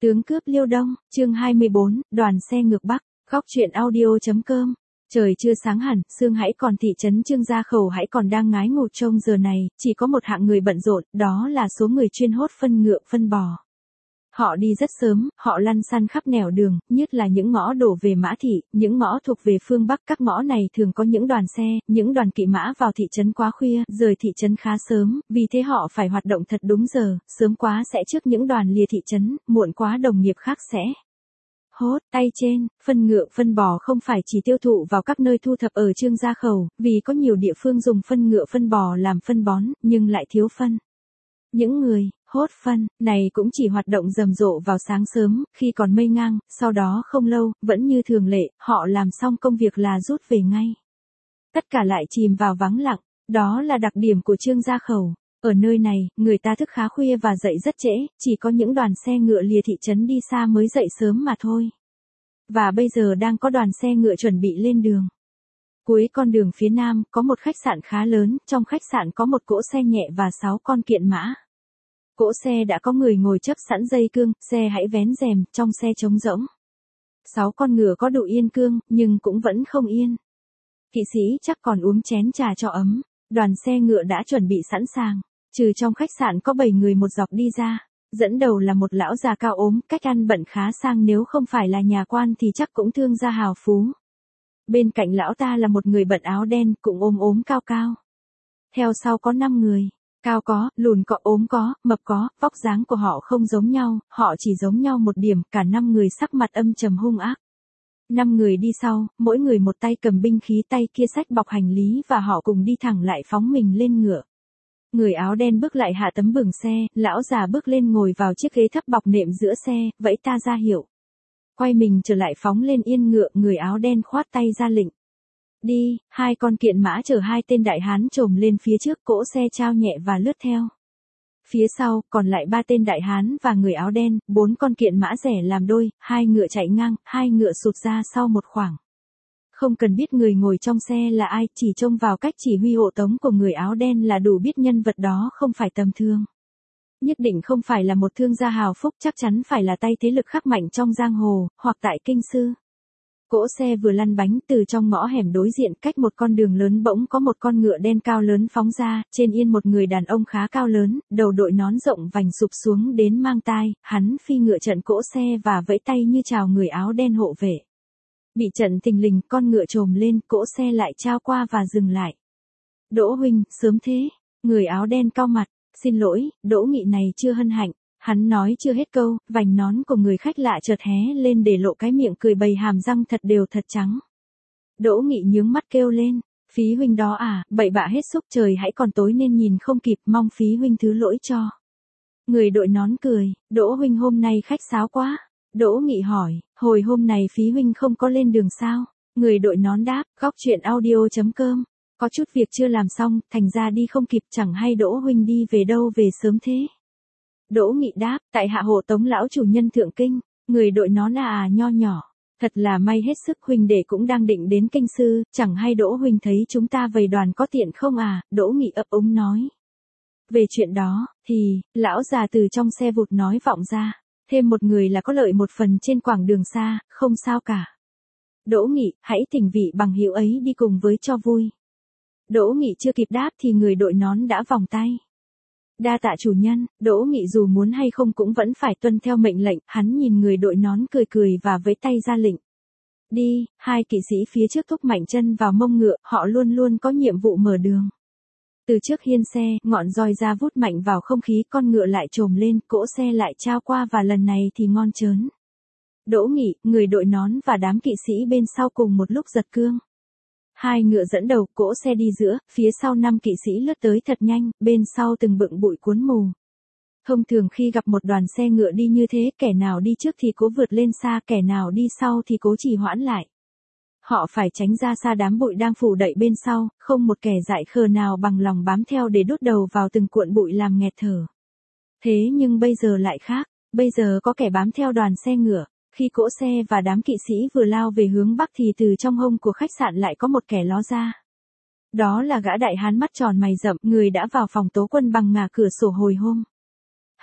Tướng cướp Liêu Đông, chương 24, đoàn xe ngược Bắc, góc truyện audio.com. Trời chưa sáng hẳn, Sương hãy còn thị trấn Trương Gia Khẩu hãy còn đang ngái ngủ trông giờ này, chỉ có một hạng người bận rộn, đó là số người chuyên hốt phân ngựa, phân bò. Họ đi rất sớm, họ lăn xăn khắp nẻo đường, nhất là những ngõ đổ về Mã Thị, những ngõ thuộc về phương Bắc. Các ngõ này thường có những đoàn xe, những đoàn kỵ mã vào thị trấn quá khuya, rời thị trấn khá sớm, vì thế họ phải hoạt động thật đúng giờ, sớm quá sẽ trước những đoàn lìa thị trấn, muộn quá đồng nghiệp khác sẽ hốt. Tay trên, phân ngựa, phân bò không phải chỉ tiêu thụ vào các nơi thu thập ở Trương Gia Khẩu, vì có nhiều địa phương dùng phân ngựa phân bò làm phân bón, nhưng lại thiếu phân. Những người hốt phân này cũng chỉ hoạt động rầm rộ vào sáng sớm, khi còn mây ngang, sau đó không lâu, vẫn như thường lệ, họ làm xong công việc là rút về ngay. Tất cả lại chìm vào vắng lặng, đó là đặc điểm của Trương Gia Khẩu. Ở nơi này, người ta thức khá khuya và dậy rất trễ, chỉ có những đoàn xe ngựa lìa thị trấn đi xa mới dậy sớm mà thôi. Và bây giờ đang có đoàn xe ngựa chuẩn bị lên đường. Cuối con đường phía nam, có một khách sạn khá lớn, trong khách sạn có một cỗ xe nhẹ và 6 con kiện mã. Cỗ xe đã có người ngồi chấp sẵn dây cương, xe hãy vén rèm, trong xe trống rỗng. 6 con ngựa có đủ yên cương, nhưng cũng vẫn không yên. Kỵ sĩ chắc còn uống chén trà cho ấm, đoàn xe ngựa đã chuẩn bị sẵn sàng. Trừ trong khách sạn có 7 người một dọc đi ra, dẫn đầu là một lão già cao ốm, cách ăn bận khá sang, nếu không phải là nhà quan thì chắc cũng thương gia hào phú. Bên cạnh lão ta là một người bận áo đen, cũng ốm cao cao. Theo sau có 5 người, cao có, lùn có, ốm có, mập có, vóc dáng của họ không giống nhau, họ chỉ giống nhau một điểm, cả 5 người sắc mặt âm trầm hung ác. 5 người đi sau, mỗi người một tay cầm binh khí, tay kia xách bọc hành lý, và họ cùng đi thẳng lại phóng mình lên ngựa. Người áo đen bước lại hạ tấm bửng xe, lão già bước lên ngồi vào chiếc ghế thấp bọc nệm giữa xe, vẫy ta ra hiệu. Quay mình trở lại phóng lên yên ngựa, người áo đen khoát tay ra lệnh. Đi, 2 con kiện mã chở 2 tên đại hán trồm lên phía trước, cỗ xe trao nhẹ và lướt theo. Phía sau, còn lại 3 tên đại hán và người áo đen, 4 con kiện mã rẽ làm đôi, 2 ngựa chạy ngang, 2 ngựa sụt ra sau một khoảng. Không cần biết người ngồi trong xe là ai, chỉ trông vào cách chỉ huy hộ tống của người áo đen là đủ biết nhân vật đó không phải tầm thường. Nhất định không phải là một thương gia hào phúc, chắc chắn phải là tay thế lực khắc mạnh trong giang hồ, hoặc tại kinh sư. Cỗ xe vừa lăn bánh, từ trong ngõ hẻm đối diện cách một con đường lớn bỗng có một con ngựa đen cao lớn phóng ra, trên yên một người đàn ông khá cao lớn, đầu đội nón rộng vành sụp xuống đến mang tai, hắn phi ngựa trận cỗ xe và vẫy tay như chào người áo đen hộ vệ. Bị trận thình lình, con ngựa trồm lên, cỗ xe lại trao qua và dừng lại. Đỗ huynh, sớm thế. Người áo đen cau mặt, xin lỗi, Đỗ Nghị này chưa hân hạnh. Hắn nói chưa hết câu, vành nón của người khách lạ chợt hé lên để lộ cái miệng cười bầy hàm răng thật đều thật trắng. Đỗ Nghị nhướng mắt kêu lên, Phí huynh đó à, bậy bạ hết xúc, trời hãy còn tối nên nhìn không kịp, mong Phí huynh thứ lỗi cho. Người đội nón cười, Đỗ huynh hôm nay khách sáo quá. Đỗ Nghị hỏi, hồi hôm này Phí huynh không có lên đường sao? Người đội nón đáp, góc truyện audio.com. Có chút việc chưa làm xong, thành ra đi không kịp, chẳng hay Đỗ huynh đi về đâu về sớm thế? Đỗ Nghị đáp, tại hạ hộ tống lão chủ nhân thượng kinh. Người đội nón nho nhỏ. Thật là may hết sức, huynh đệ cũng đang định đến kinh sư, chẳng hay Đỗ huynh thấy chúng ta vầy đoàn có tiện không à? Đỗ Nghị ấp úng nói. Về chuyện đó, thì, lão già từ trong xe vụt nói vọng ra. Thêm một người là có lợi một phần trên quãng đường xa, không sao cả. Đỗ Nghị, hãy thỉnh vị bằng hữu ấy đi cùng với cho vui. Đỗ Nghị chưa kịp đáp thì người đội nón đã vòng tay. Đa tạ chủ nhân, Đỗ Nghị dù muốn hay không cũng vẫn phải tuân theo mệnh lệnh, hắn nhìn người đội nón cười cười và vẫy tay ra lệnh. Đi, 2 kỵ sĩ phía trước thúc mạnh chân vào mông ngựa, họ luôn luôn có nhiệm vụ mở đường. Từ trước hiên xe, ngọn roi ra vút mạnh vào không khí, con ngựa lại trồm lên, cỗ xe lại trao qua và lần này thì ngon chớn. Đỗ Nghị, người đội nón và đám kỵ sĩ bên sau cùng một lúc giật cương. 2 ngựa dẫn đầu, cỗ xe đi giữa, phía sau 5 kỵ sĩ lướt tới thật nhanh, bên sau từng bựng bụi cuốn mù. Thông thường khi gặp một đoàn xe ngựa đi như thế, kẻ nào đi trước thì cố vượt lên xa, kẻ nào đi sau thì cố trì hoãn lại. Họ phải tránh ra xa đám bụi đang phủ đậy bên sau, không một kẻ dại khờ nào bằng lòng bám theo để đút đầu vào từng cuộn bụi làm nghẹt thở. Thế nhưng bây giờ lại khác, bây giờ có kẻ bám theo đoàn xe ngựa. Khi cỗ xe và đám kỵ sĩ vừa lao về hướng bắc thì từ trong hông của khách sạn lại có một kẻ ló ra. Đó là gã đại hán mắt tròn mày rậm, người đã vào phòng tố quân bằng ngả cửa sổ hồi hôm.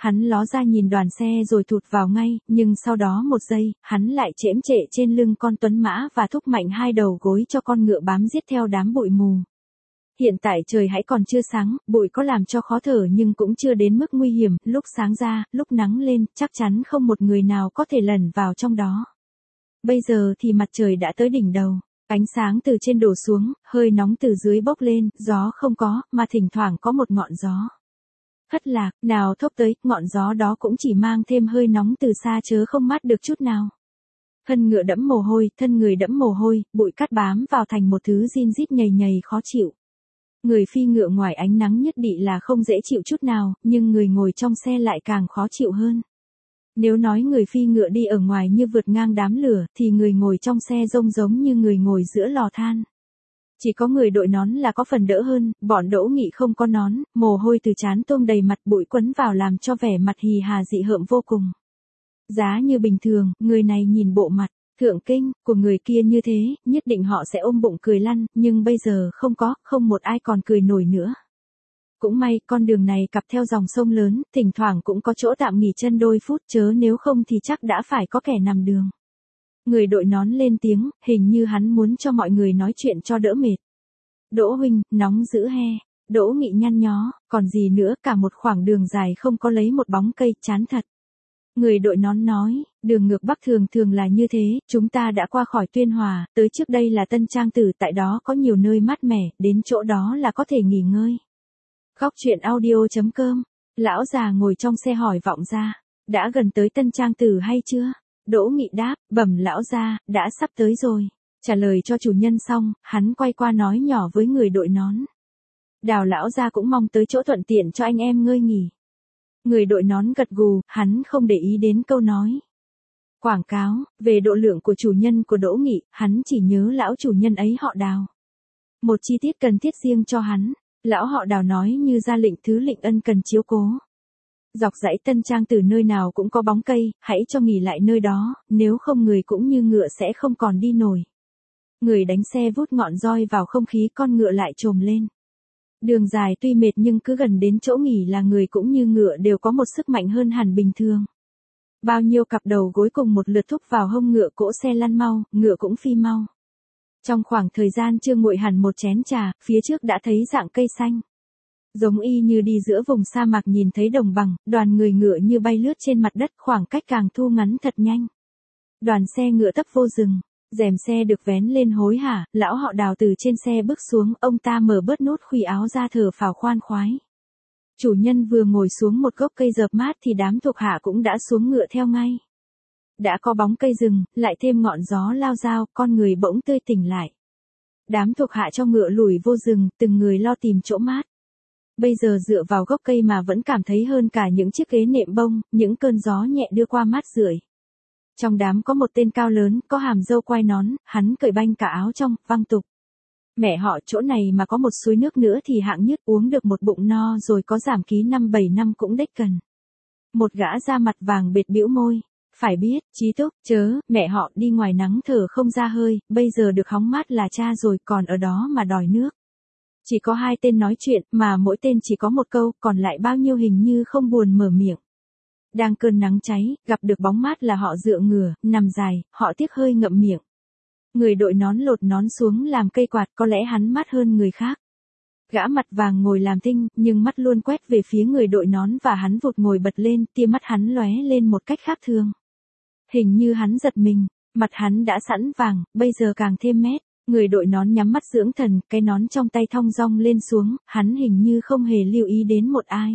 Hắn ló ra nhìn đoàn xe rồi thụt vào ngay, nhưng sau đó một giây, hắn lại chễm trệ trên lưng con tuấn mã và thúc mạnh hai đầu gối cho con ngựa bám giết theo đám bụi mù. Hiện tại trời hãy còn chưa sáng, bụi có làm cho khó thở nhưng cũng chưa đến mức nguy hiểm, lúc sáng ra, lúc nắng lên, chắc chắn không một người nào có thể lẩn vào trong đó. Bây giờ thì mặt trời đã tới đỉnh đầu, ánh sáng từ trên đổ xuống, hơi nóng từ dưới bốc lên, gió không có, mà thỉnh thoảng có một ngọn gió hất lạc, nào thốc tới, ngọn gió đó cũng chỉ mang thêm hơi nóng từ xa chớ không mát được chút nào. Thân ngựa đẫm mồ hôi, thân người đẫm mồ hôi, bụi cát bám vào thành một thứ rin rít nhầy nhầy khó chịu. Người phi ngựa ngoài ánh nắng nhất định là không dễ chịu chút nào, nhưng người ngồi trong xe lại càng khó chịu hơn. Nếu nói người phi ngựa đi ở ngoài như vượt ngang đám lửa, thì người ngồi trong xe giống như người ngồi giữa lò than. Chỉ có người đội nón là có phần đỡ hơn, bọn Đỗ Nghị không có nón, mồ hôi từ trán tuôn đầy mặt, bụi quấn vào làm cho vẻ mặt hì hà dị hợm vô cùng. Giá như bình thường, người này nhìn bộ mặt thượng kinh của người kia như thế, nhất định họ sẽ ôm bụng cười lăn, nhưng bây giờ không một ai còn cười nổi nữa. Cũng may, con đường này cặp theo dòng sông lớn, thỉnh thoảng cũng có chỗ tạm nghỉ chân đôi phút, chớ nếu không thì chắc đã phải có kẻ nằm đường. Người đội nón lên tiếng, hình như hắn muốn cho mọi người nói chuyện cho đỡ mệt. Đỗ huynh, nóng dữ he. Đỗ Nghị nhăn nhó, còn gì nữa, cả một khoảng đường dài không có lấy một bóng cây, chán thật. Người đội nón nói, đường ngược Bắc thường là như thế, chúng ta đã qua khỏi Tuyên Hòa, tới trước đây là Tân Trang Tử, tại đó có nhiều nơi mát mẻ, đến chỗ đó là có thể nghỉ ngơi. Góc truyện audio.com, lão già ngồi trong xe hỏi vọng ra, đã gần tới Tân Trang Tử hay chưa? Đỗ Nghị đáp, bẩm lão gia, đã sắp tới rồi. Trả lời cho chủ nhân xong, hắn quay qua nói nhỏ với người đội nón. Đào lão gia cũng mong tới chỗ thuận tiện cho anh em ngơi nghỉ. Người đội nón gật gù, hắn không để ý đến câu nói quảng cáo về độ lượng của chủ nhân của Đỗ Nghị, hắn chỉ nhớ lão chủ nhân ấy họ Đào. Một chi tiết cần thiết riêng cho hắn, lão họ Đào nói như ra lệnh thứ lệnh ân cần chiếu cố. Dọc dãy Tân Trang từ nơi nào cũng có bóng cây, hãy cho nghỉ lại nơi đó, nếu không người cũng như ngựa sẽ không còn đi nổi. Người đánh xe vút ngọn roi vào không khí, con ngựa lại trồm lên. Đường dài tuy mệt nhưng cứ gần đến chỗ nghỉ là người cũng như ngựa đều có một sức mạnh hơn hẳn bình thường. Bao nhiêu cặp đầu gối cùng một lượt thúc vào hông ngựa, cỗ xe lăn mau, ngựa cũng phi mau. Trong khoảng thời gian chưa nguội hẳn một chén trà, phía trước đã thấy dạng cây xanh. Giống y như đi giữa vùng sa mạc nhìn thấy đồng bằng, đoàn người ngựa như bay lướt trên mặt đất, khoảng cách càng thu ngắn thật nhanh. Đoàn xe ngựa tấp vô rừng, rèm xe được vén lên hối hả, lão họ Đào từ trên xe bước xuống, ông ta mở bớt nút khuy áo ra thở phào khoan khoái. Chủ nhân vừa ngồi xuống một gốc cây rợp mát thì đám thuộc hạ cũng đã xuống ngựa theo ngay. Đã có bóng cây rừng, lại thêm ngọn gió lao dao, con người bỗng tươi tỉnh lại. Đám thuộc hạ cho ngựa lùi vô rừng, từng người lo tìm chỗ mát. Bây giờ dựa vào gốc cây mà vẫn cảm thấy hơn cả những chiếc ghế nệm bông, những cơn gió nhẹ đưa qua mát rượi. Trong đám có một tên cao lớn, có hàm râu quai nón, hắn cởi banh cả áo trong, văng tục. Mẹ họ, chỗ này mà có một suối nước nữa thì hạng nhất uống được một bụng no rồi, có giảm ký 5-7 năm cũng đếch cần. Một gã da mặt vàng bệt bĩu môi. Phải biết, Chí Túc, chớ, mẹ họ đi ngoài nắng thở không ra hơi, bây giờ được hóng mát là cha rồi, còn ở đó mà đòi nước. Chỉ có hai tên nói chuyện, mà mỗi tên chỉ có một câu, còn lại bao nhiêu hình như không buồn mở miệng. Đang cơn nắng cháy, gặp được bóng mát là họ dựa ngửa, nằm dài, họ tiếc hơi ngậm miệng. Người đội nón lột nón xuống làm cây quạt, có lẽ hắn mát hơn người khác. Gã mặt vàng ngồi làm thinh, nhưng mắt luôn quét về phía người đội nón và hắn vụt ngồi bật lên, tia mắt hắn lóe lên một cách khác thường. Hình như hắn giật mình, mặt hắn đã sẵn vàng, bây giờ càng thêm mét. Người đội nón nhắm mắt dưỡng thần, cái nón trong tay thong dong lên xuống, hắn hình như không hề lưu ý đến một ai.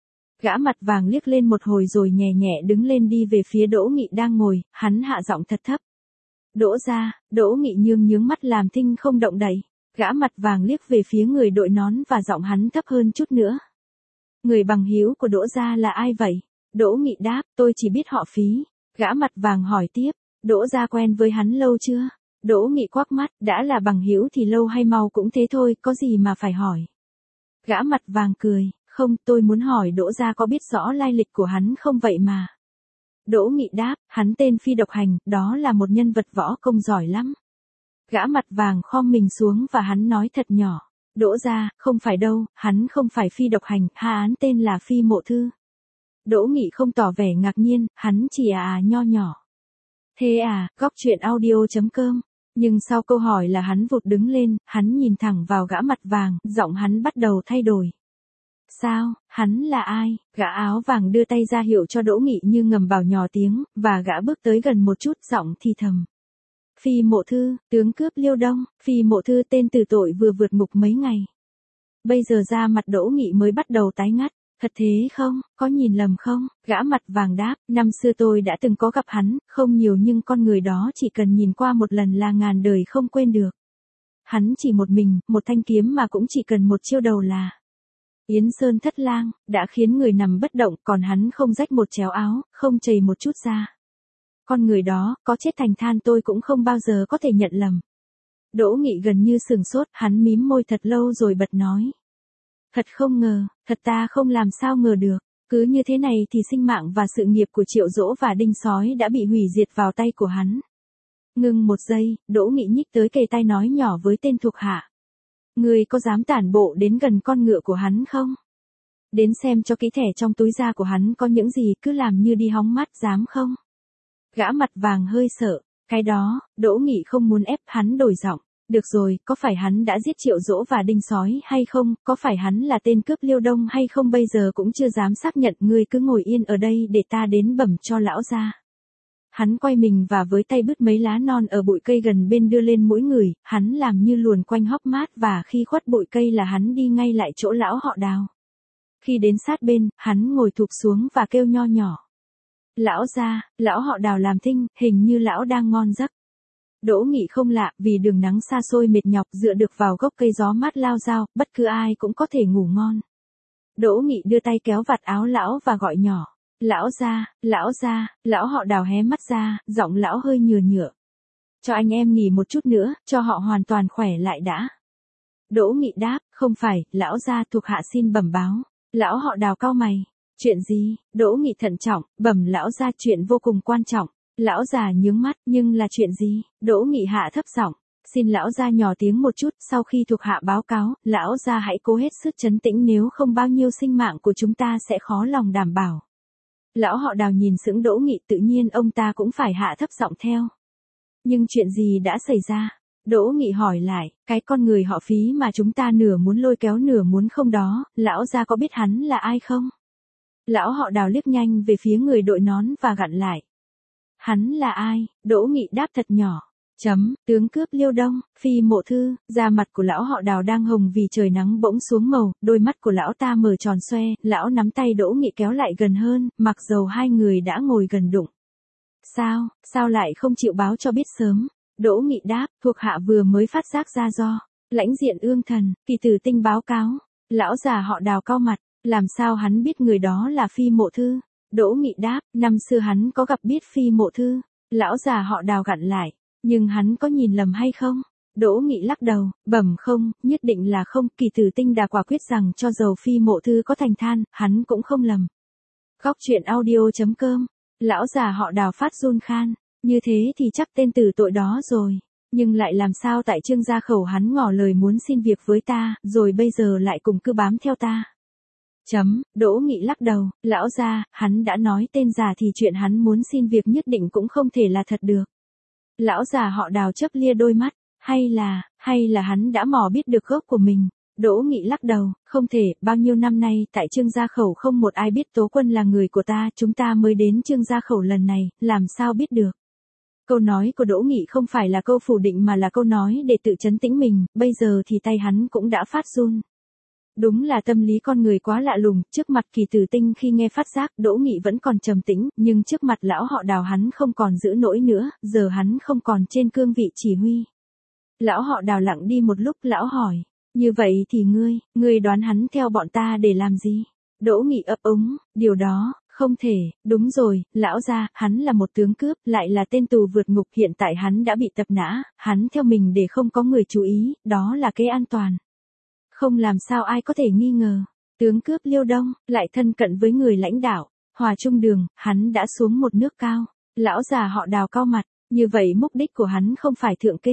Gã mặt vàng liếc lên một hồi rồi nhẹ nhẹ đứng lên đi về phía Đỗ Nghị đang ngồi, hắn hạ giọng thật thấp. Đỗ gia. Đỗ Nghị nhướng mắt làm thinh không động đậy. Gã mặt vàng liếc về phía người đội nón và giọng hắn thấp hơn chút nữa. Người bằng hữu của Đỗ gia là ai vậy? Đỗ Nghị đáp, tôi chỉ biết họ Phí. Gã mặt vàng hỏi tiếp, Đỗ gia quen với hắn lâu chưa? Đỗ Nghị quắc mắt, đã là bằng hữu thì lâu hay mau cũng thế thôi, có gì mà phải hỏi. Gã mặt vàng cười, không, tôi muốn hỏi Đỗ gia có biết rõ lai lịch của hắn không vậy mà. Đỗ Nghị đáp, hắn tên Phi Độc Hành, đó là một nhân vật võ công giỏi lắm. Gã mặt vàng khom mình xuống và hắn nói thật nhỏ, Đỗ gia, không phải đâu, hắn không phải Phi Độc Hành, hắn tên là Phi Mộ Thư. Đỗ Nghị không tỏ vẻ ngạc nhiên, hắn chỉ nho nhỏ. Thế à, góc truyện audio.com. Nhưng sau câu hỏi là hắn vụt đứng lên, hắn nhìn thẳng vào gã mặt vàng, giọng hắn bắt đầu thay đổi. Sao, hắn là ai? Gã áo vàng đưa tay ra hiệu cho Đỗ Nghị như ngầm bảo nhỏ tiếng, và gã bước tới gần một chút, giọng thì thầm. Phi Mộ Thư, tướng cướp Liêu Đông, Phi Mộ Thư tên tử tội vừa vượt ngục mấy ngày. Bây giờ ra mặt Đỗ Nghị mới bắt đầu tái ngắt. Thật thế không, có nhìn lầm không? Gã mặt vàng đáp, năm xưa tôi đã từng có gặp hắn, không nhiều nhưng con người đó chỉ cần nhìn qua một lần là ngàn đời không quên được. Hắn chỉ một mình, một thanh kiếm mà cũng chỉ cần một chiêu đầu là Yến Sơn Thất Lang, đã khiến người nằm bất động, còn hắn không rách một chéo áo, không chảy một chút da. Con người đó, có chết thành than tôi cũng không bao giờ có thể nhận lầm. Đỗ Nghị gần như sừng sốt, hắn mím môi thật lâu rồi bật nói. Thật không ngờ, thật ta không làm sao ngờ được. Cứ như thế này thì sinh mạng và sự nghiệp của Triệu Dỗ và Đinh Sói đã bị hủy diệt vào tay của hắn. Ngừng một giây, Đỗ Nghị nhích tới kề tai nói nhỏ với tên thuộc hạ. Ngươi có dám tản bộ đến gần con ngựa của hắn không? Đến xem cho kỹ thẻ trong túi da của hắn có những gì, cứ làm như đi hóng mát, dám không? Gã mặt vàng hơi sợ. Cái đó, Đỗ Nghị không muốn ép hắn đổi giọng. Được rồi, có phải hắn đã giết Triệu Dỗ và Đinh Sói hay không, có phải hắn là tên cướp Liêu Đông hay không bây giờ cũng chưa dám xác nhận, ngươi cứ ngồi yên ở đây để ta đến bẩm cho lão ra. Hắn quay mình và với tay bứt mấy lá non ở bụi cây gần bên đưa lên mũi người, hắn làm như luồn quanh hốc mát và khi khuất bụi cây là hắn đi ngay lại chỗ lão họ Đào. Khi đến sát bên, hắn ngồi thụp xuống và kêu nho nhỏ. Lão ra, lão họ Đào làm thinh, hình như lão đang ngon giấc. Đỗ Nghị không lạ, vì đường nắng xa xôi mệt nhọc dựa được vào gốc cây gió mát lao dao, bất cứ ai cũng có thể ngủ ngon. Đỗ Nghị đưa tay kéo vạt áo lão và gọi nhỏ. Lão ra, lão họ Đào hé mắt ra, giọng lão hơi nhừa nhựa. Cho anh em nghỉ một chút nữa, cho họ hoàn toàn khỏe lại đã. Đỗ Nghị đáp, không phải, lão ra thuộc hạ xin bẩm báo. Lão họ Đào cau mày. Chuyện gì? Đỗ Nghị thận trọng, bẩm lão ra chuyện vô cùng quan trọng. Lão già nhướng mắt, nhưng là chuyện gì? Đỗ Nghị hạ thấp giọng, xin lão gia nhỏ tiếng một chút, sau khi thuộc hạ báo cáo, lão gia hãy cố hết sức trấn tĩnh nếu không bao nhiêu sinh mạng của chúng ta sẽ khó lòng đảm bảo. Lão họ Đào nhìn sững Đỗ Nghị, tự nhiên ông ta cũng phải hạ thấp giọng theo. Nhưng chuyện gì đã xảy ra? Đỗ Nghị hỏi lại, cái con người họ Phí mà chúng ta nửa muốn lôi kéo nửa muốn không đó, lão gia có biết hắn là ai không? Lão họ Đào liếc nhanh về phía người đội nón và gặn lại. Hắn là ai? Đỗ Nghị đáp thật nhỏ. Tướng cướp Liêu Đông, Phi Mộ Thư. Da mặt của lão họ Đào đang hồng vì trời nắng bỗng xuống màu, đôi mắt của lão ta mở tròn xoe, lão nắm tay Đỗ Nghị kéo lại gần hơn, mặc dầu hai người đã ngồi gần đụng. Sao lại không chịu báo cho biết sớm? Đỗ Nghị đáp, thuộc hạ vừa mới phát giác ra do lãnh diện ương thần, Kỳ Tử Tinh báo cáo. Lão già họ Đào cau mặt, làm sao hắn biết người đó là Phi Mộ Thư? Đỗ Nghị đáp, năm xưa hắn có gặp biết Phi Mộ Thư. Lão già họ Đào gặn lại, nhưng hắn có nhìn lầm hay không? Đỗ Nghị lắc đầu, bẩm không, nhất định là không, Kỳ Tử Tinh đã quả quyết rằng cho dầu Phi Mộ Thư có thành than, hắn cũng không lầm. Góc truyện audio.com. Lão già họ Đào phát run khan, như thế thì chắc tên tử tội đó rồi. Nhưng lại làm sao tại Trương Gia Khẩu hắn ngỏ lời muốn xin việc với ta, rồi bây giờ lại cùng cứ bám theo ta. Đỗ Nghị lắc đầu, lão gia, hắn đã nói tên già thì chuyện hắn muốn xin việc nhất định cũng không thể là thật được. Lão già họ Đào chớp lia đôi mắt, hay là hắn đã mò biết được gốc của mình. Đỗ Nghị lắc đầu, không thể, bao nhiêu năm nay tại Trương Gia Khẩu không một ai biết Tố Quân là người của ta, chúng ta mới đến Trương Gia Khẩu lần này, làm sao biết được. Câu nói của Đỗ Nghị không phải là câu phủ định mà là câu nói để tự trấn tĩnh mình, bây giờ thì tay hắn cũng đã phát run. Đúng là tâm lý con người quá lạ lùng, trước mặt Kỳ Tử Tinh khi nghe phát giác, Đỗ Nghị vẫn còn trầm tĩnh, nhưng trước mặt lão họ Đào hắn không còn giữ nỗi nữa, giờ hắn không còn trên cương vị chỉ huy. Lão họ Đào lặng đi một lúc, lão hỏi, như vậy thì ngươi đoán hắn theo bọn ta để làm gì? Đỗ Nghị ấp úng, điều đó, không thể, đúng rồi, lão gia, hắn là một tướng cướp, lại là tên tù vượt ngục, hiện tại hắn đã bị tập nã, hắn theo mình để không có người chú ý, đó là kế an toàn. Không làm sao ai có thể nghi ngờ. Tướng cướp Liêu Đông, lại thân cận với người lãnh đạo, Hòa Trung Đường, hắn đã xuống một nước cao. Lão già họ Đào cau mặt, như vậy mục đích của hắn không phải thượng kinh.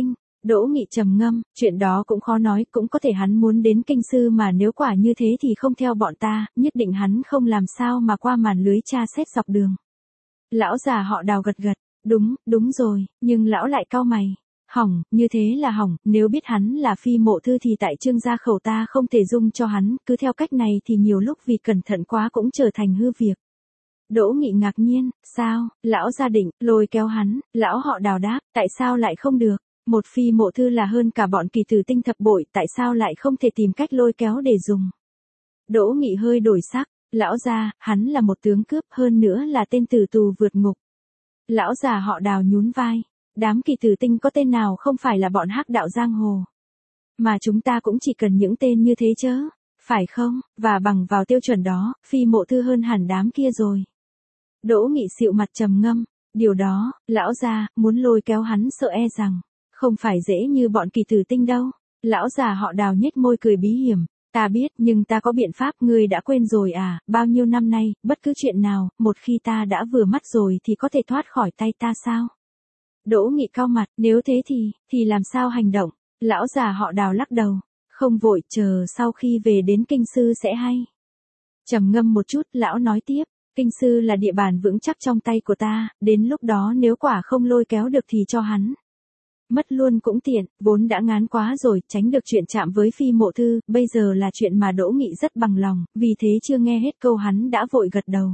Đỗ Nghị trầm ngâm, chuyện đó cũng khó nói, cũng có thể hắn muốn đến kinh sư mà nếu quả như thế thì không theo bọn ta, nhất định hắn không làm sao mà qua màn lưới tra xét dọc đường. Lão già họ Đào gật gật, đúng rồi, nhưng lão lại cau mày. Hỏng, như thế là hỏng, nếu biết hắn là Phi Mộ Thư thì tại Trương gia khẩu ta không thể dung cho hắn, cứ theo cách này thì nhiều lúc vì cẩn thận quá cũng trở thành hư việc. Đỗ Nghị ngạc nhiên, sao, lão gia định, lôi kéo hắn, lão họ Đào đáp, tại sao lại không được, một Phi Mộ Thư là hơn cả bọn Kỳ Tử Tinh thập bội, tại sao lại không thể tìm cách lôi kéo để dùng. Đỗ Nghị hơi đổi sắc, lão gia, hắn là một tướng cướp hơn nữa là tên tử tù vượt ngục. Lão già họ Đào nhún vai. Đám Kỳ Tử Tinh có tên nào không phải là bọn hắc đạo giang hồ. Mà chúng ta cũng chỉ cần những tên như thế chớ, phải không, và bằng vào tiêu chuẩn đó, Phi Mộ Thư hơn hẳn đám kia rồi. Đỗ Nghị xịu mặt trầm ngâm, điều đó, lão già, muốn lôi kéo hắn sợ e rằng, không phải dễ như bọn Kỳ Tử Tinh đâu. Lão già họ Đào nhếch môi cười bí hiểm, ta biết nhưng ta có biện pháp, ngươi đã quên rồi à, bao nhiêu năm nay, bất cứ chuyện nào, một khi ta đã vừa mắt rồi thì có thể thoát khỏi tay ta sao? Đỗ Nghị cau mặt, nếu thế thì làm sao hành động? Lão già họ Đào lắc đầu, không vội, chờ sau khi về đến kinh sư sẽ hay. Trầm ngâm một chút, lão nói tiếp, kinh sư là địa bàn vững chắc trong tay của ta, đến lúc đó nếu quả không lôi kéo được thì cho hắn. Mất luôn cũng tiện, vốn đã ngán quá rồi, tránh được chuyện chạm với Phi Mộ Thư, bây giờ là chuyện mà Đỗ Nghị rất bằng lòng, vì thế chưa nghe hết câu hắn đã vội gật đầu.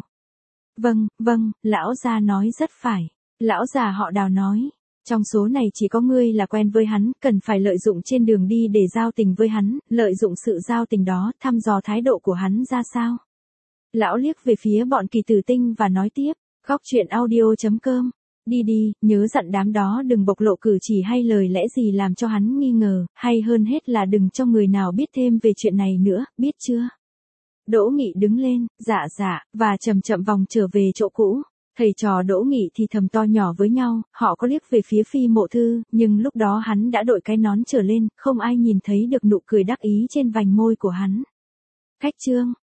Vâng, lão gia nói rất phải. Lão già họ Đào nói, trong số này chỉ có ngươi là quen với hắn, cần phải lợi dụng trên đường đi để giao tình với hắn, lợi dụng sự giao tình đó, thăm dò thái độ của hắn ra sao. Lão liếc về phía bọn Kỳ Tử Tinh và nói tiếp, góc truyện audio.com, đi, nhớ dặn đám đó đừng bộc lộ cử chỉ hay lời lẽ gì làm cho hắn nghi ngờ, hay hơn hết là đừng cho người nào biết thêm về chuyện này nữa, biết chưa? Đỗ Nghị đứng lên, dạ, và chậm vòng trở về chỗ cũ. Thầy trò Đỗ Nghị thì thầm to nhỏ với nhau, họ có liếc về phía Phi Mộ Thư, nhưng lúc đó hắn đã đội cái nón trở lên, không ai nhìn thấy được nụ cười đắc ý trên vành môi của hắn. Khách trương,